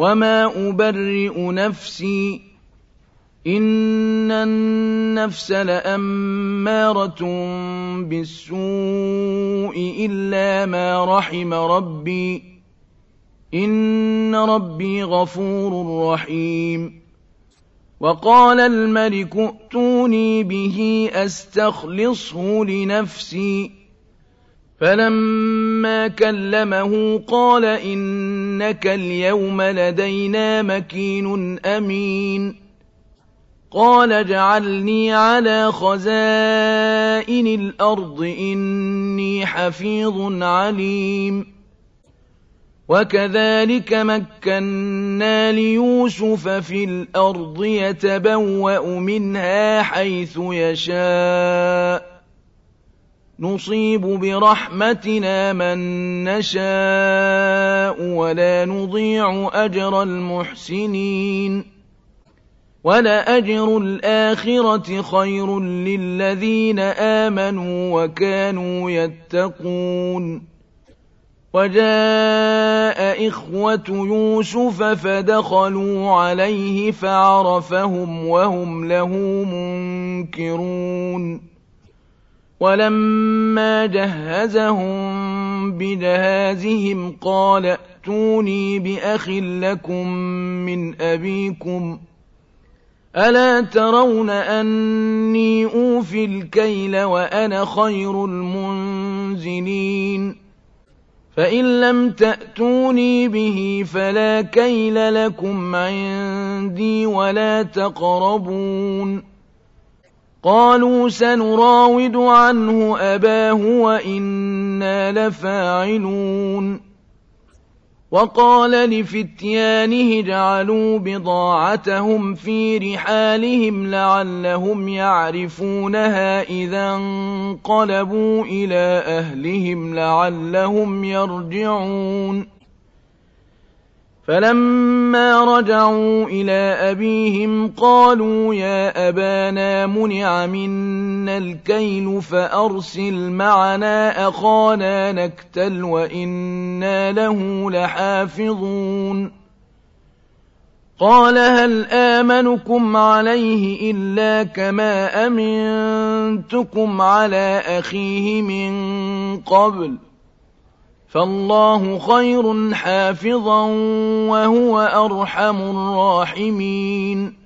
وما أبرئ نفسي إن النفس لأمارة بالسوء إلا ما رحم ربي إن ربي غفور رحيم. وقال الملك ائتوني به أستخلصه لنفسي فلما كلمه قال إنك اليوم لدينا مكين أمين. قال اجعلني على خزائن الأرض إني حفيظ عليم. وكذلك مكنا ليوسف في الأرض يتبوأ منها حيث يشاء نصيب برحمتنا من نشاء ولا نضيع أجر المحسنين. ولأجر الآخرة خير للذين آمنوا وكانوا يتقون. وجاء إخوة يوسف فدخلوا عليه فعرفهم وهم له منكرون. ولما جهزهم بجهازهم قال ائتوني بأخ لكم من أبيكم ألا ترون أني أوفي الكيل وأنا خير المنزلين فإن لم تأتوني به فلا كيل لكم عندي ولا تقربون. قالوا سنراود عنه أباه وإنا لفاعلون. وقال لفتيانه اجعلوا بضاعتهم في رحالهم لعلهم يعرفونها إذا انقلبوا إلى أهلهم لعلهم يرجعون. فلما رجعوا إلى أبيهم قالوا يا أبانا منع منا الكيل فأرسل معنا أخانا نكتل وإنا له لحافظون. قال هل آمنكم عليه إلا كما أمنتكم على أخيه من قبل فالله خير حافظا وهو أرحم الراحمين.